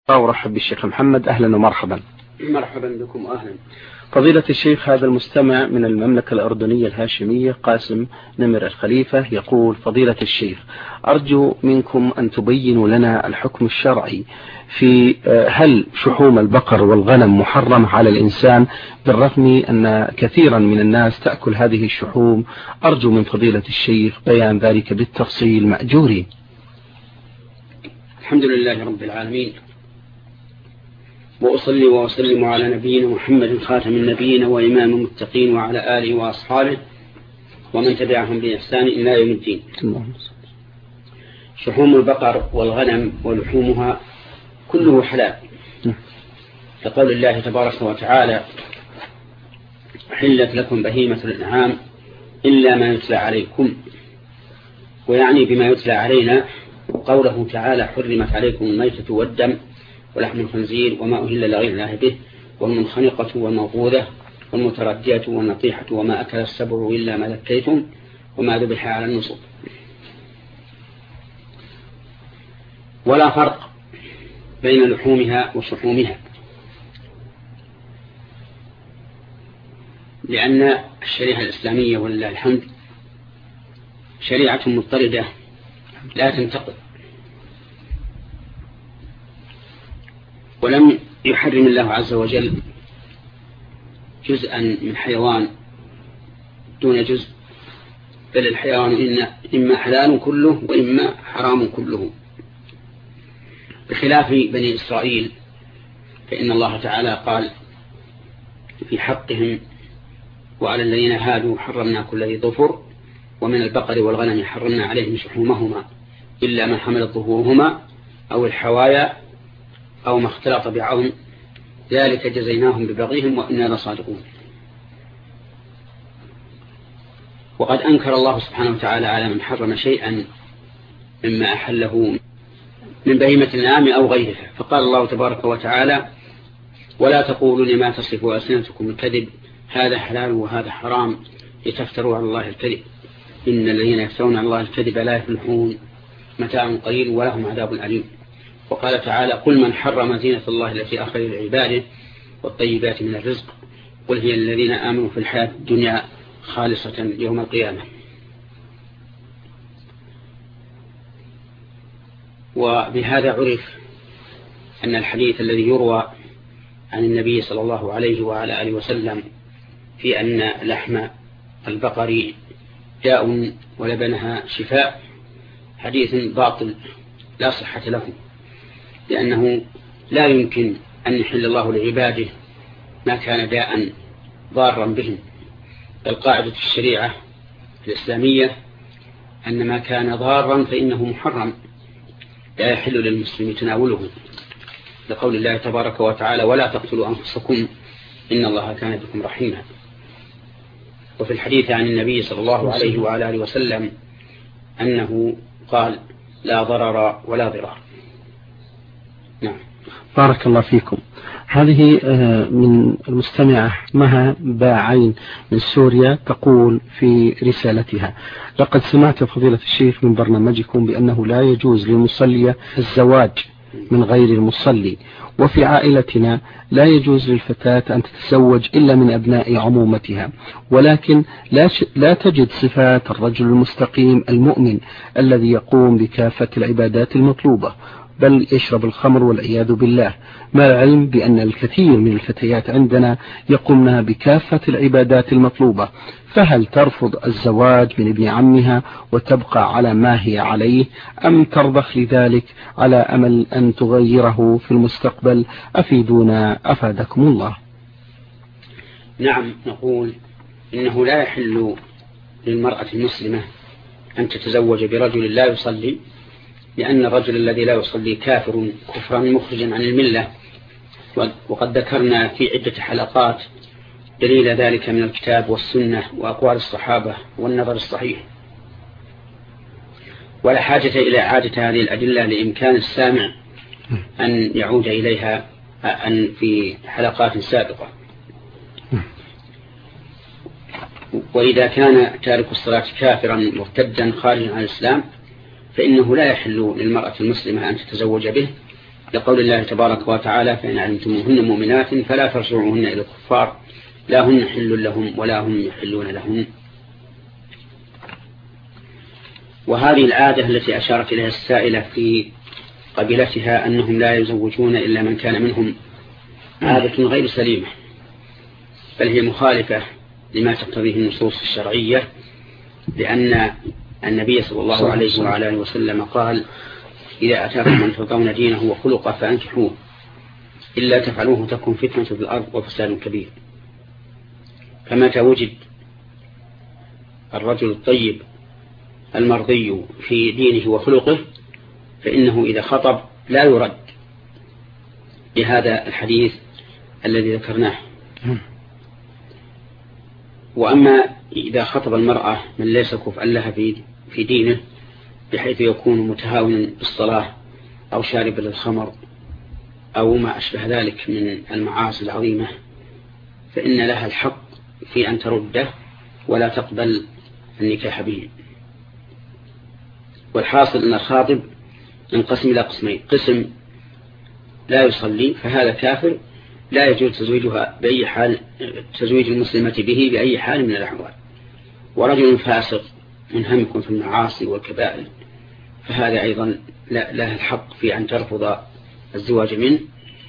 أرحب بالشيخ محمد. أهلا ومرحبا. مرحبا بكم وأهلا. فضيلة الشيخ، هذا المستمع من المملكة الأردنية الهاشمية قاسم نمر الخليفة يقول: فضيلة الشيخ، أرجو منكم أن تبينوا لنا الحكم الشرعي في هل شحوم البقر والغنم محرم على الإنسان، بالرغم أن كثيرا من الناس تأكل هذه الشحوم. أرجو من فضيلة الشيخ بيان ذلك بالتفصيل مأجورين. الحمد لله رب العالمين، وأصلي وأسلم على نبينا محمد خاتم النبيين وإمام المتقين وعلى آله وأصحابه ومن تبعهم بإحسان إلى يوم الدين. شحوم البقر والغنم ولحومها كله حلال، لقول الله تبارك وتعالى: حلت لكم بهيمة الأنعام إلا ما يتلى عليكم، ويعني بما يتلى علينا قوله تعالى: حرمت عليكم الميتة والدم ولحم الخنزير وما أهل لغير الله به والمنخنقة والموقوذة والمتردية والنطيحة وما أكل السبع إلا ما ذكيتم وما ذبح على النصب. ولا فرق بين لحومها وشحومها، لأن الشريعة الإسلامية ولله الحمد شريعة مضطردة لا تنتقد، ولم يحرم الله عز وجل جزءا من حيوان دون جزء، بل الحيوان إما حلال كله وإما حرام كله، بخلاف بني إسرائيل، فإن الله تعالى قال في حقهم: وعلى الذين هادوا حرمنا كل ذي ظفر ومن البقر والغنم حرمنا عليهم شحومهما إلا ما حملت ظهورهما أو الحوايا أو ما اختلط بعظم ذلك جزيناهم ببغيهم وإنا لصادقون. وقد أنكر الله سبحانه وتعالى على من حرم شيئا مما أحله من بهيمة الأنعام أو غيرها، فقال الله تبارك وتعالى: ولا تقولوا لما تصف ألسنتكم الكذب هذا حلال وهذا حرام لتفتروا على الله الكذب إن الذين يفترون على الله الكذب لا يفلحون متاع قليل ولهم عذاب أليم. وقال تعالى: قل من حرم زينة الله التي أخرج لعباده والطيبات من الرزق قل هي الذين آمنوا في الحياة الدنيا خالصة يوم القيامة. وبهذا عرف أن الحديث الذي يروى عن النبي صلى الله عليه وعلى آله وسلم في أن لحم البقر داء ولبنها شفاء حديث باطل لا صحة له، لأنه لا يمكن أن يحل الله لعباده ما كان داء ضارا بهم. القاعدة في الشريعة الإسلامية أن ما كان ضارا فإنه محرم لا يحل للمسلم تناوله، لقول الله تبارك وتعالى: ولا تقتلوا أنفسكم إن الله كان بكم رحيما. وفي الحديث عن النبي صلى الله عليه وعلى آله وسلم أنه قال: لا ضرر ولا ضرار. نعم. بارك الله فيكم. هذه من المستمعة مها باعين من سوريا تقول في رسالتها: لقد سمعت فضيلة الشيخ من برنامجكم بأنه لا يجوز للمصلية الزواج من غير المصلي، وفي عائلتنا لا يجوز للفتاة أن تتزوج إلا من أبناء عمومتها، ولكن لا تجد صفات الرجل المستقيم المؤمن الذي يقوم بكافة العبادات المطلوبة، بل يشرب الخمر والعياذ بالله، مع العلم بأن الكثير من الفتيات عندنا يقومن بكافة العبادات المطلوبة. فهل ترفض الزواج من ابن عمها وتبقى على ما هي عليه، أم ترضخ لذلك على أمل أن تغيره في المستقبل؟ أفيدونا أفادكم الله. نعم، نقول إنه لا يحل للمرأة المسلمة أن تتزوج برجل لا يصلي، لأن الرجل الذي لا يصلي كافر كفرا مخرجا عن الملة، وقد ذكرنا في عدة حلقات دليل ذلك من الكتاب والسنة وأقوال الصحابة والنظر الصحيح، ولا حاجة إلى إعادة هذه الأدلة لإمكان السامع أن يعود إليها أن في حلقات سابقة. وإذا كان تارك الصلاة كافرا مرتدا خارجا عن الإسلام فإنه لا يحل للمرأة المسلمة أن تتزوج به، لقول الله تبارك وتعالى فإن علمتموهن مؤمنات فلا ترجعوهن إلى الكفار لا هن حل لهم ولا هم يحلون لهم. وهذه العادة التي أشارت إليها السائلة في قبيلتها أنهم لا يزوجون إلا من كان منهم عادة غير سليمة، بل هي مخالفة لما تقتضيه النصوص الشرعية، لأن النبي صلى الله عليه وعلى آله وسلم قال إذا أتاكم من ترضون دينه وخلقه فأنكحوه إلا تفعلوه تكن فتنة في الأرض وفساد كبير. فمتى وجد الرجل الطيب المرضي في دينه وخلقه فإنه إذا خطب لا يرد بهذا الحديث الذي ذكرناه. وأما إذا خطب المرأة من ليس كفءا لها في دينه بحيث يكون متهاونا بالصلاة أو شاربا للخمر أو ما أشبه ذلك من المعاصي العظيمة فإن لها الحق في أن ترده ولا تقبل النكاح به. والحاصل أن الخاطب ينقسم إلى قسمين: قسم لا يصلي فهذا كافر لا يجوز تزويجها بأي حال، تزويج المسلمة به بأي حال من الأحوال. ورجل فاسق منهمك في المعاصي والكبائر فهذا أيضا لا الحق في أن ترفض الزواج منه.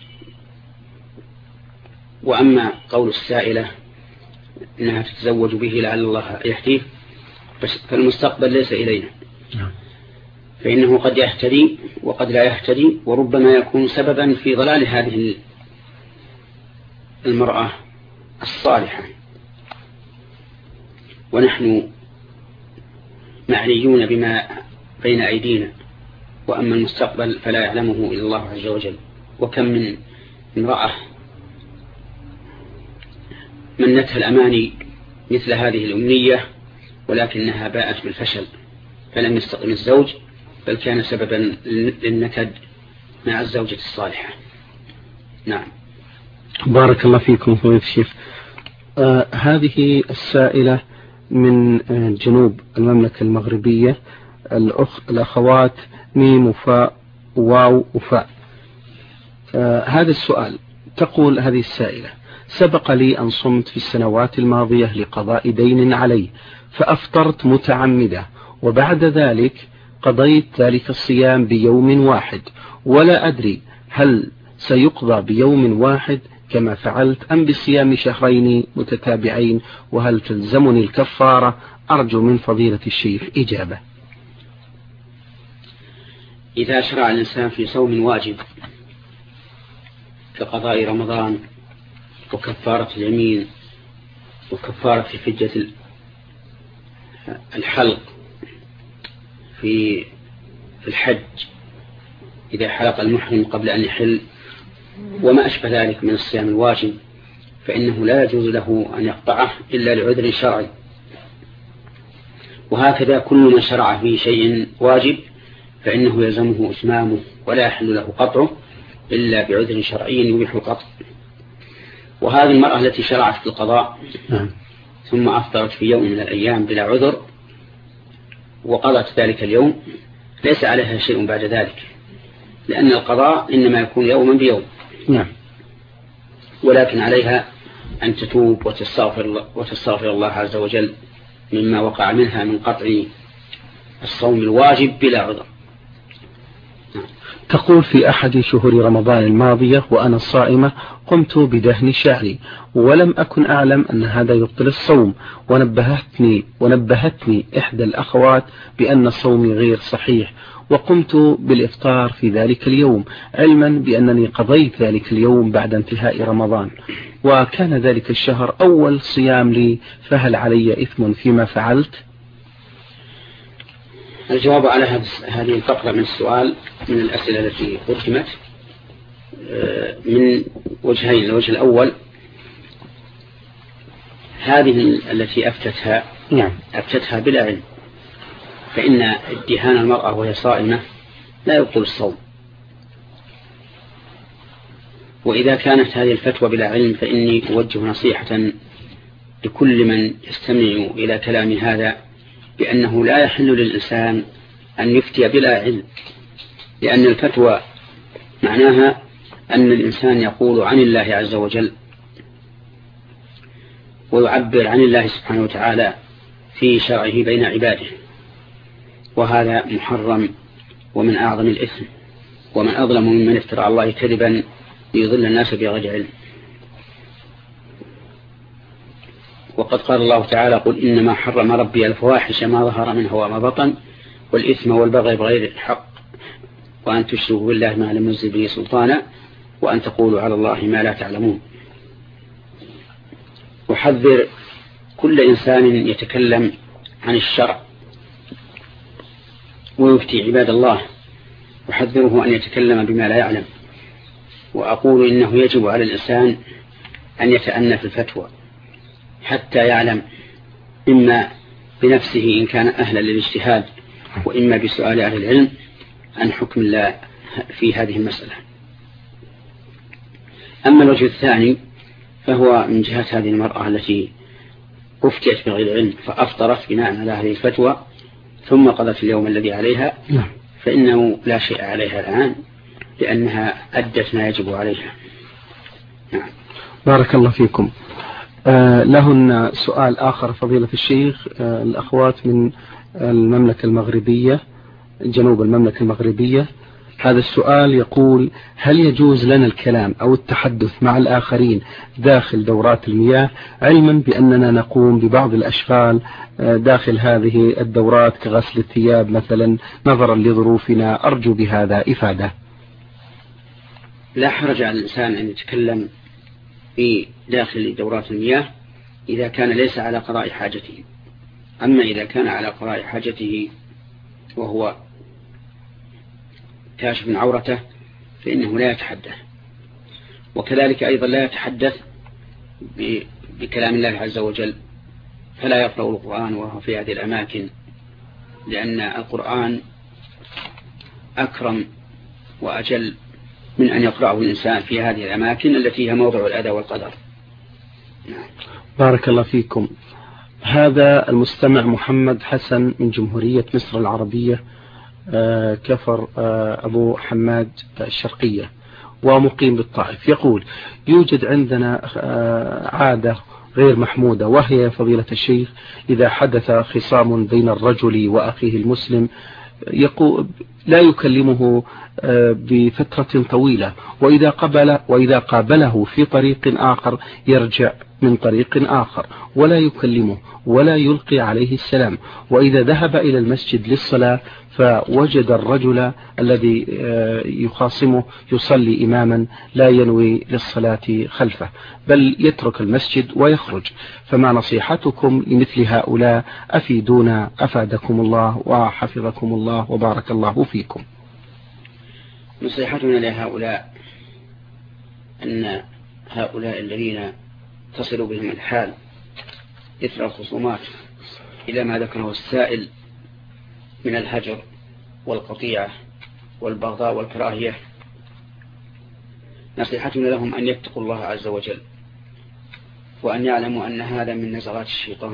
وأما قول السائلة إنها تتزوج به لعل الله يهديه فالمستقبل ليس إلينا، فإنه قد يهتدي وقد لا يهتدي، وربما يكون سببا في ضلال هذه المرأة الصالحة. ونحن معنيون بما بين أيدينا، وأما المستقبل فلا يعلمه إلا الله عز وجل. وكم من امرأة منتها الأماني مثل هذه الأمنية ولكنها باءت بالفشل، فلم يستقم الزوج بل كان سببا للنكد مع الزوجة الصالحة. نعم. بارك الله فيكم فضيلة الشيخ. هذه السائلة من جنوب المملكة المغربية، الأخوات ميم وفاء واو وفاء. هذا السؤال، تقول هذه السائلة: سبق لي أن صمت في السنوات الماضية لقضاء دين علي فأفطرت متعمدة، وبعد ذلك قضيت ذلك الصيام بيوم واحد، ولا أدري هل سيقضى بيوم واحد كما فعلت أم بصيام شهرين متتابعين، وهل تلزمني الكفارة؟ أرجو من فضيلة الشيخ إجابة. إذا شرع الإنسان في صوم واجب كقضاء رمضان وكفارة اليمين وكفارة حجة الحلق في الحج إذا حلق المحرم قبل أن يحل وما أشبه ذلك من الصيام الواجب، فإنه لا يجوز له أن يقطعه إلا لعذر شرعي. وهكذا كل من شرع في شيء واجب فإنه يلزمه إتمامه ولا يحل له قطعه إلا بعذر شرعي يبيح القطع. وهذه المرأة التي شرعت في القضاء ثم أفطرت في يوم من الأيام بلا عذر وقضت ذلك اليوم ليس عليها شيء بعد ذلك، لأن القضاء إنما يكون يوما بيوم. ولكن عليها أن تتوب وتستغفر الله عز وجل مما وقع منها من قطع الصوم الواجب بلا عذر. تقول: في أحد شهور رمضان الماضية وأنا صائمة قمت بدهن شعري ولم أكن أعلم أن هذا يبطل الصوم، ونبهتني إحدى الأخوات بأن صومي غير صحيح، وقمت بالإفطار في ذلك اليوم علما بأنني قضيت ذلك اليوم بعد انتهاء رمضان، وكان ذلك الشهر أول صيام لي، فهل علي إثم فيما فعلت؟ الجواب على هذه الفقرة من السؤال من الأسئلة التي قدمت من وجهين. الوجه الأول: هذه التي أفتتها بلا علم، فإن ادهان المرأة وهي صائمة لا يبطل الصوم. وإذا كانت هذه الفتوى بلا علم فإني أوجه نصيحة لكل من يستمع إلى كلام هذا بأنه لا يحل للإنسان أن يفتي بلا علم، لأن الفتوى معناها أن الإنسان يقول عن الله عز وجل ويعبر عن الله سبحانه وتعالى في شرعه بين عباده، وهذا محرم ومن أعظم الإثم، ومن أظلم ممن افترى على الله كذبا ليضل الناس بغير علم. وقد قال الله تعالى: قل إنما حرم ربي الفواحش ما ظهر منها وما بطن والإثم والبغي بغير الحق وأن تشركوا بالله ما لم ينزل به سلطانا وأن تقولوا على الله ما لا تعلمون. وحذر كل إنسان يتكلم عن الشرع ويفتي عباد الله، وحذره أن يتكلم بما لا يعلم. وأقول إنه يجب على الإنسان أن يتأنى في الفتوى حتى يعلم، إما بنفسه إن كان أهلا للاجتهاد، وإما بسؤال أهل العلم عن حكم الله في هذه المسألة. أما الوجه الثاني فهو من جهة هذه المرأة التي أفتيت بغير علم فأفطرت بناء على هذه الفتوى ثم قضت اليوم الذي عليها، فإنه لا شيء عليها الآن لأنها أدت ما يجب عليها. نعم. بارك الله فيكم. لهن سؤال آخر فضيلة الشيخ، الأخوات من المملكة المغربية، جنوب المملكة المغربية. هذا السؤال يقول: هل يجوز لنا الكلام أو التحدث مع الآخرين داخل دورات المياه، علما بأننا نقوم ببعض الأشغال داخل هذه الدورات كغسل الثياب مثلا، نظرا لظروفنا؟ أرجو بهذا إفادة. لا حرج على الإنسان أن يتكلم في داخل دورات المياه إذا كان ليس على قضاء حاجته. أما إذا كان على قضاء حاجته وهو كاشف عورته فإنه لا يتحدث. وكذلك أيضا لا يتحدث بكلام الله عز وجل، فلا يقرأ القرآن وهو في هذه الأماكن، لأن القرآن أكرم وأجل من أن يقرأه الإنسان في هذه الأماكن التي هي موضع الأذى والقدر. بارك الله فيكم. هذا المستمع محمد حسن من جمهورية مصر العربية، كفر أبو حماد الشرقية، ومقيم بالطائف، يقول: يوجد عندنا عادة غير محمودة، وهي فضيلة الشيخ إذا حدث خصام بين الرجل وأخيه المسلم لا يكلمه بفترة طويلة، وإذا قابله في طريق آخر يرجع من طريق آخر ولا يكلمه ولا يلقي عليه السلام. وإذا ذهب إلى المسجد للصلاة فوجد الرجل الذي يخاصمه يصلي إماما لا ينوي للصلاة خلفه، بل يترك المسجد ويخرج. فما نصيحتكم لمثل هؤلاء؟ أفيدونا أفادكم الله وحفظكم الله وبارك الله فيكم. نصيحتنا لهؤلاء أن هؤلاء الذين تصل بهم الحال إثر الخصومات إلى ما ذكره السائل من الهجر والقطيعة والبغضاء والكراهية، نصيحتنا لهم أن يتقوا الله عز وجل، وأن يعلموا أن هذا من نزغات الشيطان.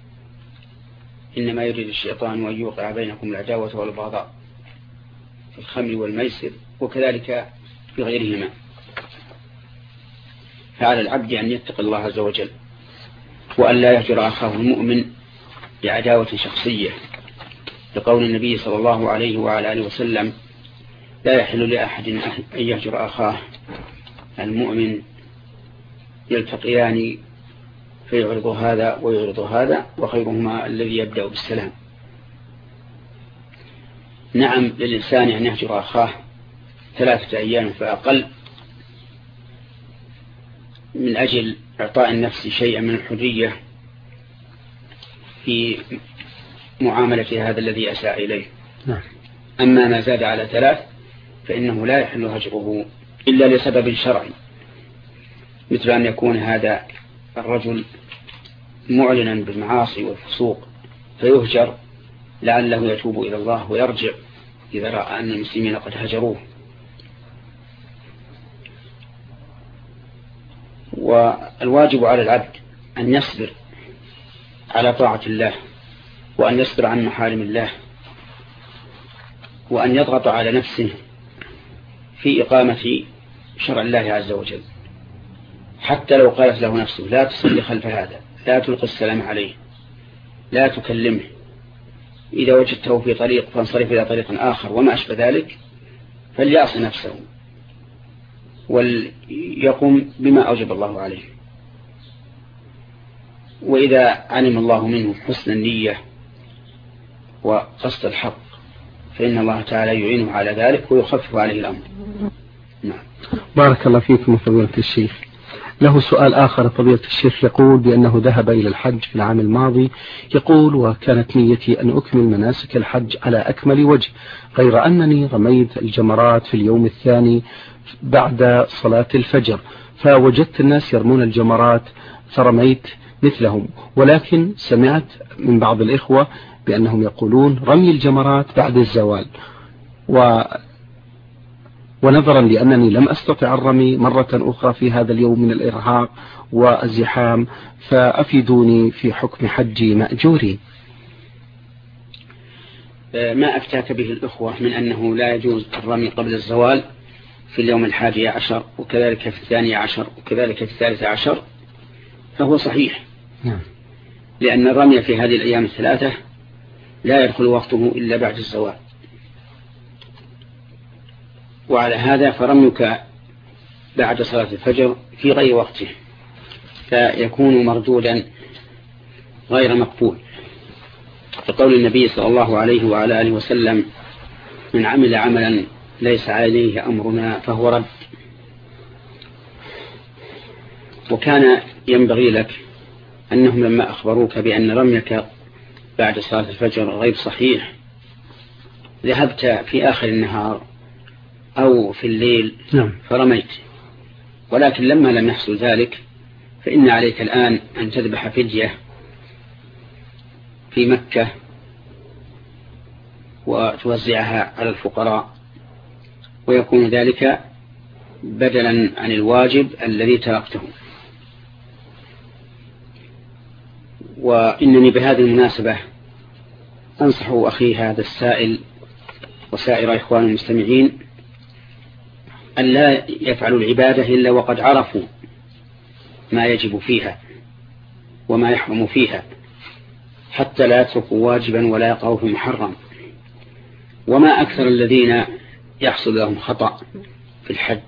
إنما يريد الشيطان أن يوقع بينكم العداوة والبغضاء في الخمر والميسر وكذلك في غيرهما. فعلى العبد أن يتقي الله عز وجل، وأن لا يهجر أخاه المؤمن بعداوة شخصية، لقول النبي صلى الله عليه وعلى آله وسلم: لا يحل لأحد أن يهجر أخاه المؤمن، يلتقيان فيعرض هذا ويعرض هذا وخيرهما الذي يبدأ بالسلام. نعم، للإنسان أن يهجر أخاه 3 أيام فأقل من أجل إعطاء النفس شيئا من الحرية في معاملة هذا الذي أساء إليه. أما ما زاد على 3 فإنه لا يحل هجره إلا لسبب شرعي، مثل أن يكون هذا الرجل معلنا بالمعاصي والفسوق فيهجر لعله يتوب إلى الله ويرجع إذا رأى أن المسلمين قد هجروه. والواجب على العبد أن يصبر على طاعة الله، وأن يصبر عن محارم الله، وأن يضغط على نفسه في إقامة شرع الله عز وجل، حتى لو قالت له نفسه لا تصلي خلف هذا، لا تلقي السلام عليه، لا تكلمه، إذا وجدته في طريق فانصرف إلى طريق آخر وما أشبه ذلك، فليعص نفسه وليقم بما أوجب الله عليه. وإذا علم الله منه حسن النية وقصد الحق فإن الله تعالى يعينه على ذلك ويخفف عليه الأمر. نعم. بارك الله فيكم فضيلة الشيخ. له سؤال آخر فضيلة الشيخ، يقول بأنه ذهب إلى الحج في العام الماضي، يقول وكانت نيتي أن أكمل مناسك الحج على أكمل وجه، غير أنني رميت الجمرات في اليوم الثاني بعد صلاة الفجر، فوجدت الناس يرمون الجمرات فرميت مثلهم، ولكن سمعت من بعض الإخوة بأنهم يقولون رمي الجمرات بعد الزوال، ونظرا لأنني لم أستطع الرمي مرة أخرى في هذا اليوم من الإرهاق والزحام، فأفيدوني في حكم حجي مأجوري. ما أفتاك به الأخوة من أنه لا يجوز الرمي قبل الزوال في اليوم 11 وكذلك في 12 وكذلك في 13 فهو صحيح. لأن الرمي في هذه الأيام الثلاثة لا يدخل وقته إلا بعد الزوال، وعلى هذا فرميك بعد صلاة الفجر في غير وقته فيكون مردودا غير مقبول، فقول النبي صلى الله عليه وعلى آله وسلم من عمل عملا ليس عليه أمرنا فهو رد. وكان ينبغي لك أنهم لما أخبروك بأن رميك بعد صلاة الفجر غير صحيح ذهبت في آخر النهار أو في الليل فرميت، ولكن لما لم يحصل ذلك فإن عليك الآن أن تذبح فدية في مكة وتوزعها على الفقراء، ويكون ذلك بدلا عن الواجب الذي تركته. وإنني بهذه المناسبة أنصح أخي هذا السائل وسائر إخوان المستمعين أن لا يفعلوا العبادة إلا وقد عرفوا ما يجب فيها وما يحرم فيها، حتى لا يتركوا واجبا ولا يقعوا في محرم. وما أكثر الذين يحصل لهم خطأ في الحج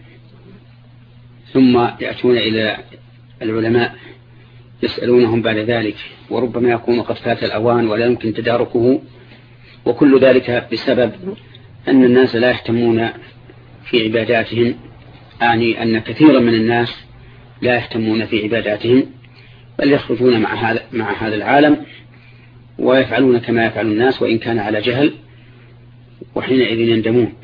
ثم يأتون إلى العلماء يسألونهم بعد ذلك، وربما يكون قد فات الأوان ولا يمكن تداركه، وكل ذلك بسبب أن الناس لا يهتمون في عباداتهم. أعني أن كثيرا من الناس لا يهتمون في عباداتهم بل يخرجون مع هذا العالم ويفعلون كما يفعل الناس وإن كان على جهل، وحينئذ يندمون.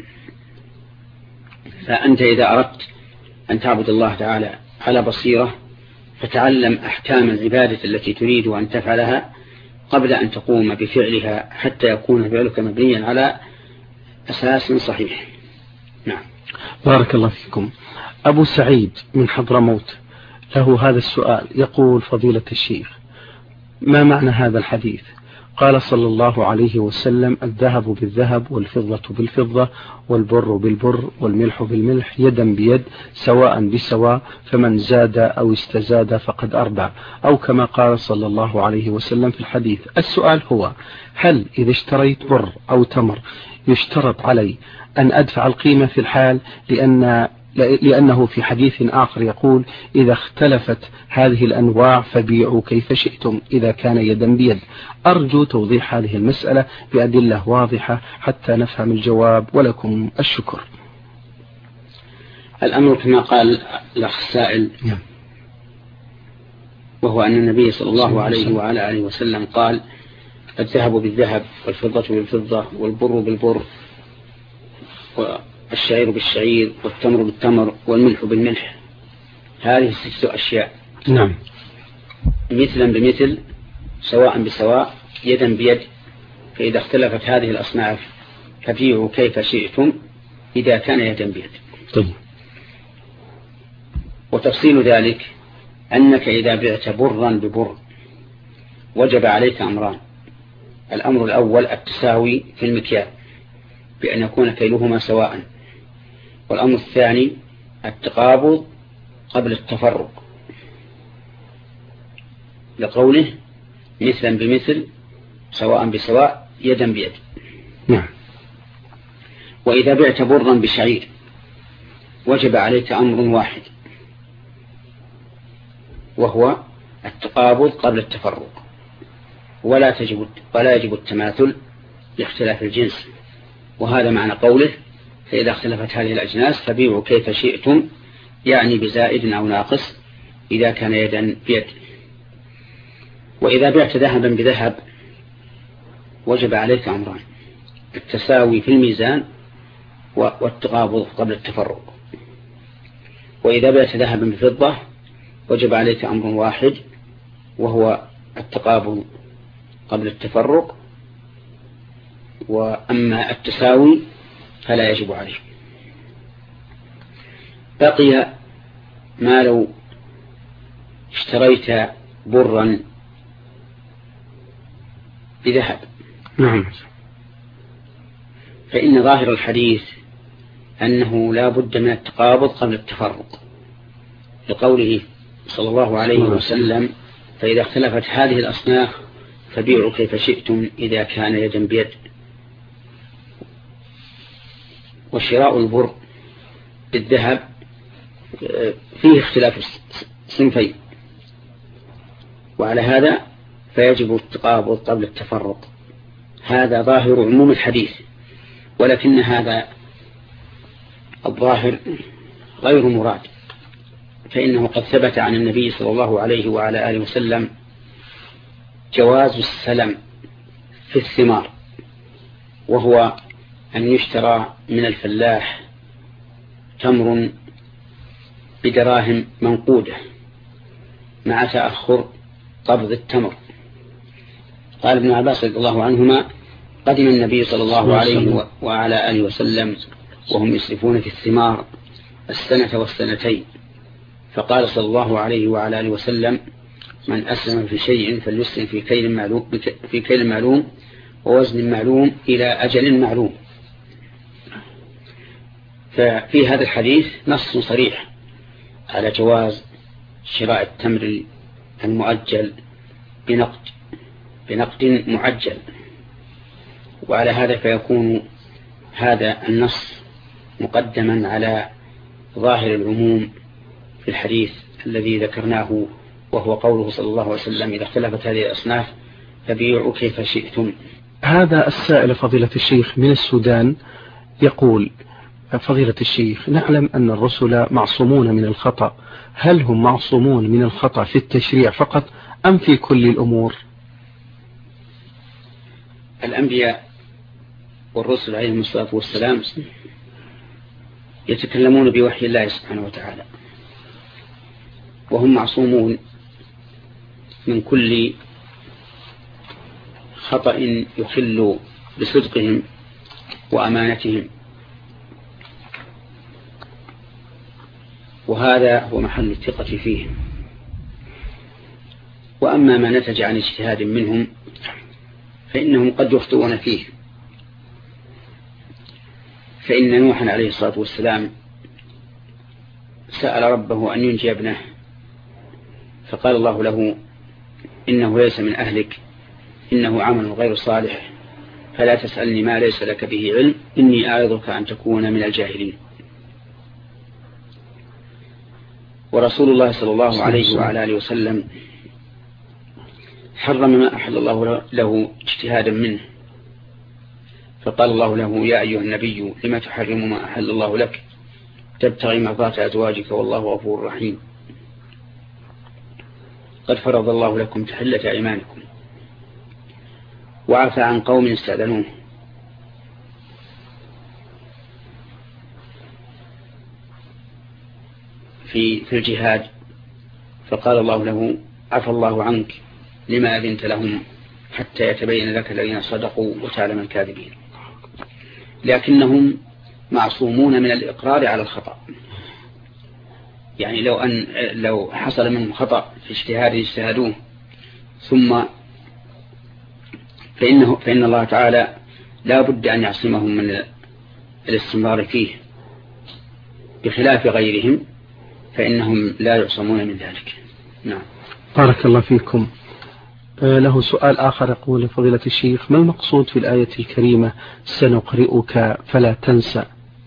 فأنت إذا أردت أن تعبد الله تعالى على بصيرة فتعلم أحكام العبادة التي تريد أن تفعلها قبل أن تقوم بفعلها حتى يكون فعلك مبنيا على أساس صحيح. نعم. بارك الله فيكم. أبو سعيد من حضرموت له هذا السؤال، يقول فضيلة الشيخ ما معنى هذا الحديث؟ قال صلى الله عليه وسلم الذهب بالذهب والفضة بالفضة والبر بالبر والملح بالملح يدا بيد سواء بسواء، فمن زاد أو استزاد فقد أربع، أو كما قال صلى الله عليه وسلم في الحديث. السؤال هو هل إذا اشتريت بر أو تمر يشترط علي أن أدفع القيمة في الحال، لأنه في حديث آخر يقول إذا اختلفت هذه الأنواع فبيعوا كيف شئتم إذا كان يدا بيد؟ أرجو توضيح هذه المسألة بأدلة واضحة حتى نفهم الجواب، ولكم الشكر. الأمر كما قال الأخ السائل، وهو أن النبي صلى الله عليه وعلى آله وسلم قال الذهب بالذهب والفضة بالفضة والبر بالبر والشعير بالشعير والتمر بالتمر والملح بالملح. هذه 6 أشياء. نعم. مثلا بمثل سواء بسواء يدا بيد، فإذا اختلفت هذه الأصناف فبيعوا كيف شئتم إذا كان يدا بيد. طيب. وتفصيل ذلك أنك إذا بعت برا ببر وجب عليك أمران. الأمر الأول التساوي في المكيال بأن يكون كيلهما سواء، والأمر الثاني التقابض قبل التفرق، لقوله مثلا بمثل سواء بسواء يدا بيد. نعم. وإذا بعت برا بشعير وجب عليك أمر واحد، وهو التقابض قبل التفرق، ولا يجب التماثل باختلاف الجنس. وهذا معنى قوله فإذا اختلفت هذه الأجناس فبيعوا كيف شئتم، يعني بزائد أو ناقص إذا كان يدا بيد. وإذا بعت ذهبا بذهب وجب عليك أمران: التساوي في الميزان والتقابض قبل التفرق. وإذا بعت ذهبا بفضة وجب عليك أمر واحد، وهو التقابض قبل التفرق، وأما التساوي فلا يجب عليه. بقي ما لو اشتريت برا بذهب. نعم. فإن ظاهر الحديث أنه لا بد من التقابض قبل التفرق، لقوله صلى الله عليه وسلم فإذا اختلفت هذه الأصناف فبيعوا كيف شئتم إذا كان يدا بيد. وشراء البر بالذهب فيه اختلاف صنفين، وعلى هذا فيجب التقابض قبل التفرق. هذا ظاهر عموم الحديث، ولكن هذا الظاهر غير مراد، فإنه قد ثبت عن النبي صلى الله عليه وعلى آله وسلم جواز السلم في الثمار، وهو أن يشترى من الفلاح تمر بدراهم منقودة مع تأخر قبض التمر. قال ابن عباس رضي الله عنهما قدم النبي صلى الله عليه وعلى آله وسلم وهم يسرفون في الثمار السنة والسنتين، فقال صلى الله عليه وعلى آله وسلم من أسلم في شيء فليسلم في كيل معلوم ووزن معلوم إلى أجل معلوم. ففي هذا الحديث نص صريح على جواز شراء التمر المؤجل بنقد معجل، وعلى هذا فيكون هذا النص مقدما على ظاهر العموم في الحديث الذي ذكرناه، وهو قوله صلى الله عليه وسلم إذا اختلفت هذه الأصناف فبيعوا كيف شئتم. هذا السائل فضيلة الشيخ من السودان يقول: فضيلة الشيخ، نعلم أن الرسل معصومون من الخطأ، هل هم معصومون من الخطأ في التشريع فقط أم في كل الأمور؟ الأنبياء والرسل عليهم الصلاة والسلام يتكلمون بوحي الله سبحانه وتعالى، وهم معصومون من كل خطأ يخل بصدقهم وأمانتهم، وهذا هو محل الثقة فيهم. وأما ما نتج عن اجتهاد منهم فإنهم قد يخطئون فيه، فإن نوحا عليه الصلاة والسلام سأل ربه أن ينجي ابنه، فقال الله له إنه ليس من أهلك، إنه عمل غير صالح، فلا تسألني ما ليس لك به علم، إني أعظك أن تكون من الجاهلين. ورسول الله صلى الله عليه وعلى آله وسلم حرم ما أحل الله له اجتهادا منه، فقال الله له يا أيها النبي لما تحرم ما أحل الله لك تبتغي مرضات أزواجك والله غفور رحيم، قد فرض الله لكم تحلة أيمانكم. وعفى عن قوم استأذنوه، في الجهاد، فقال الله له عفى الله عنك لما أذنت لهم حتى يتبين لك الذين صدقوا وتعلم الكاذبين. لكنهم معصومون من الإقرار على الخطأ، يعني لو حصل منهم خطأ في اجتهاد اجتهادوه ثم فإن الله تعالى لا بد أن يعصمهم من الاستمرار فيه، بخلاف غيرهم فإنهم لا يعصمون من ذلك. نعم. بارك الله فيكم. له سؤال آخر يقول فضيلة الشيخ: ما المقصود في الآية الكريمة سنقرئك فلا تنسى؟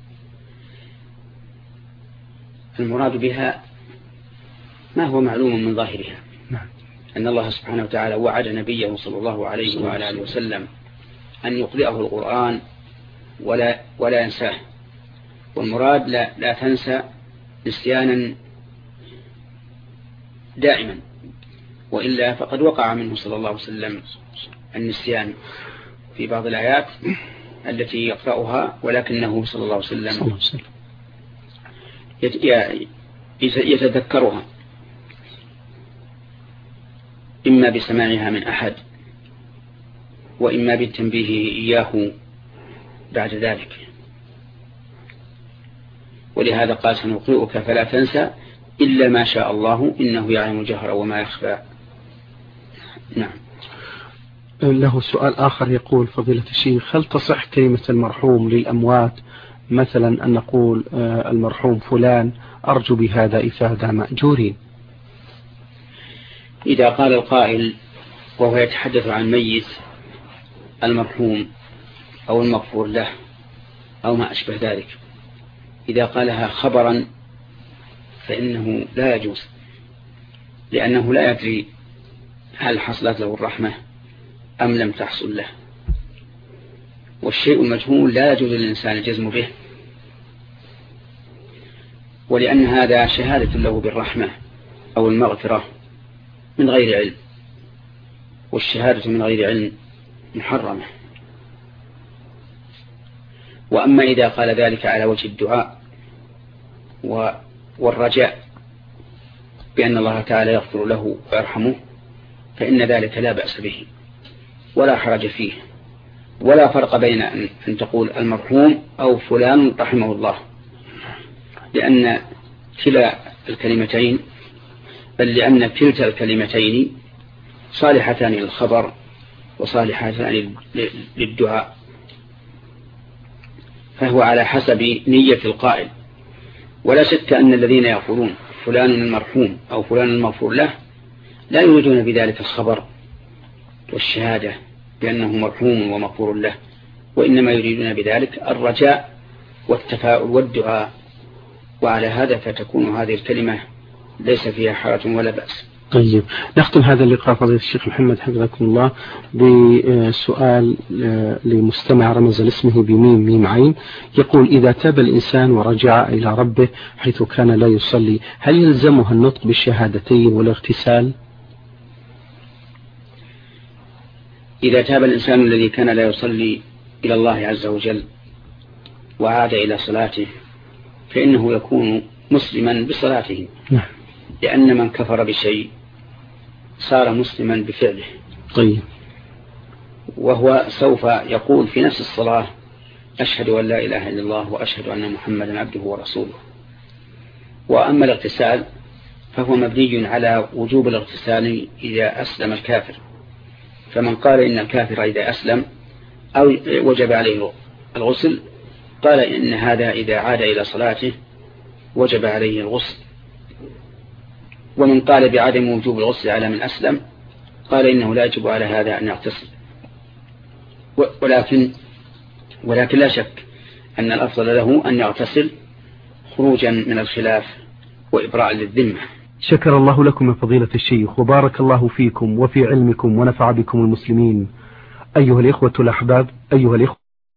المراد بها ما هو معلوم من ظاهرها. نعم. أن الله سبحانه وتعالى وعد نبيه صلى الله عليه وعلى آله وسلم أن يقرئه القرآن ولا ينساه، والمراد لا تنسى نسيانا دائما، وإلا فقد وقع منه صلى الله عليه وسلم النسيان في بعض الآيات التي يقرأها، ولكنه صلى الله عليه وسلم يتذكرها إما بسماعها من أحد وإما بالتنبيه إياه بعد ذلك. ولهذا قال سنقرئك فلا تنسى إلا ما شاء الله إنه يعلم الجهر وما يخفى. نعم. له سؤال آخر يقول فضيلة الشيخ: هل تصح كلمة المرحوم للأموات، مثلا أن نقول المرحوم فلان أرجو بهذا إفادة مأجورين؟ إذا قال القائل وهو يتحدث عن ميت المرحوم أو المغفور له أو ما أشبه ذلك، إذا قالها خبرا فإنه لا يجوز، لأنه لا يدري هل حصلت له الرحمة أم لم تحصل له، والشيء المجهول لا يجوز للإنسان الجزم به، ولأن هذا شهادة له بالرحمة أو المغفرة من غير علم، والشهادة من غير علم محرمة. وأما إذا قال ذلك على وجه الدعاء والرجاء بأن الله تعالى يغفر له ويرحمه فإن ذلك لا بأس به ولا حرج فيه، ولا فرق بين أن تقول المرحوم أو فلان رحمه الله، لأن كلا الكلمتين بل لأن كلتا الكلمتين صالحتان للخبر وصالحتان للدعاء، فهو على حسب نية القائل. ولا شك أن الذين يقولون فلان المرحوم أو فلان المغفور له لا يريدون بذلك الخبر والشهادة بأنه مرحوم ومغفور له، وإنما يريدون بذلك الرجاء والتفاؤل والدعاء، وعلى هذا فتكون هذه الكلمة ليس فيها حرج ولا بأس. طيب، نختم هذا اللقاء فضيلة الشيخ محمد حفظكم الله بسؤال لمستمع رمز لاسمه بميم عين، يقول: إذا تاب الإنسان ورجع إلى ربه حيث كان لا يصلي، هل يلزمه النطق بالشهادتين والاغتسال؟ إذا تاب الإنسان الذي كان لا يصلي إلى الله عز وجل وعاد إلى صلاته فإنه يكون مسلما بصلاته، لأن من كفر بشيء صار مسلما بفعله. طيب. وهو سوف يقول في نفس الصلاة: أشهد أن لا إله إلا الله وأشهد أن محمدا عبده ورسوله. وأما الاغتسال فهو مبني على وجوب الاغتسال إذا أسلم الكافر، فمن قال إن الكافر إذا أسلم أو وجب عليه الغسل قال إن هذا إذا عاد إلى صلاته وجب عليه الغسل، ومن قال بعدم وجوب الغسل على من أسلم قال إنه لا يجب على هذا أن يغتسل. ولكن لا شك أن الأفضل له أن يغتسل خروجا من الخلاف وإبراء للذمة. شكر الله لكم يا فضيلة الشيخ، وبارك الله فيكم وفي علمكم ونفع بكم المسلمين. أيها الإخوة الأحباب، أيها الإخوة